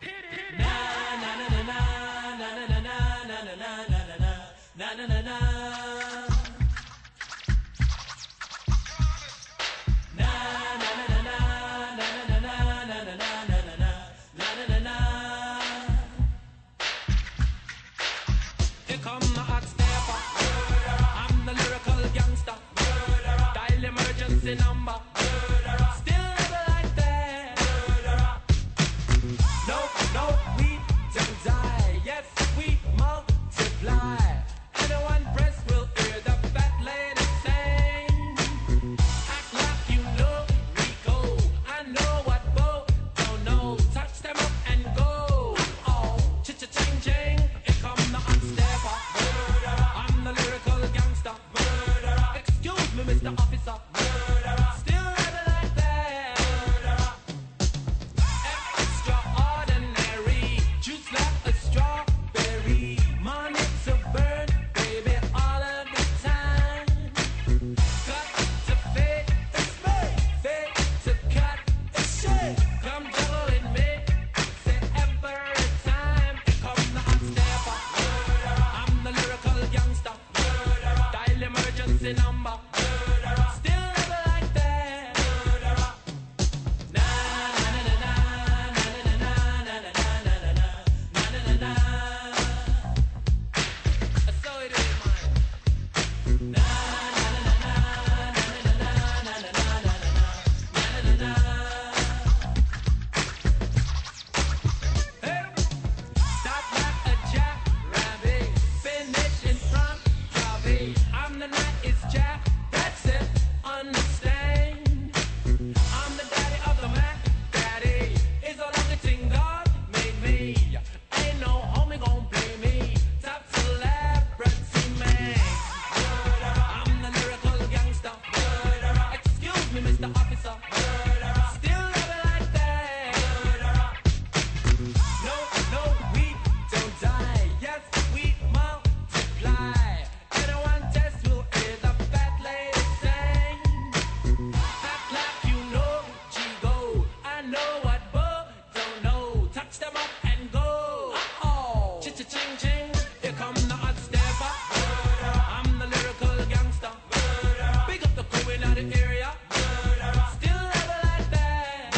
Number. Still never like that. No, we don't die. Yes, we multiply. Anyone press will hear the fat lady sing. Act like you know we go. I know what Bo don't know. Touch them up and go. Oh, cha-cha-ching-ching. Here come the hot stepper. I'm the lyrical gangster. Excuse me, Mr. Officer. Number. Still never like that. Na na na na na na na na na na na na. I saw it in mine. Na na na na na na na na na na. Hey, stop like a jackrabbit, finish in front of it. I'm the night is Jack, that's it, understand. I'm the daddy of the man, daddy is all of the thing God made me. Ain't no homie gon' blame me, top celebrity man. I'm the lyrical gangster, excuse me Mr. Officer, still love it like that. No, we don't die, yes we multiply. Anyone test will hear the fat lady sing. Act like you know G-Go. I know what Bo don't know. Touch them up and go. Uh-oh. Cha-cha-ching-ching. Here come the hot stepper. I'm the lyrical gangster. Big up the crew in the area. Still love it like that.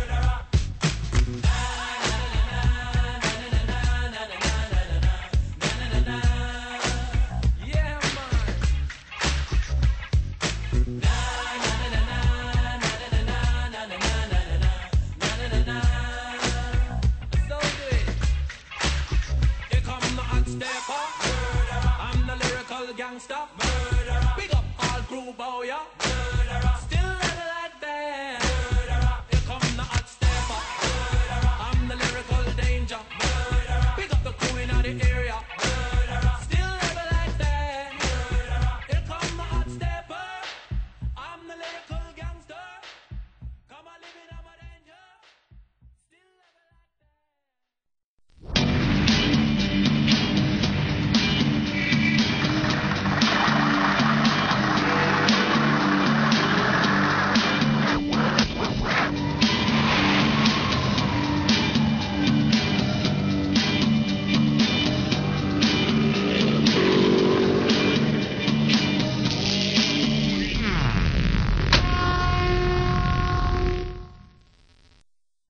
Yeah, man. So good. Here come the hot stepper. I'm the lyrical gangster. Big up all crew, bow, yeah.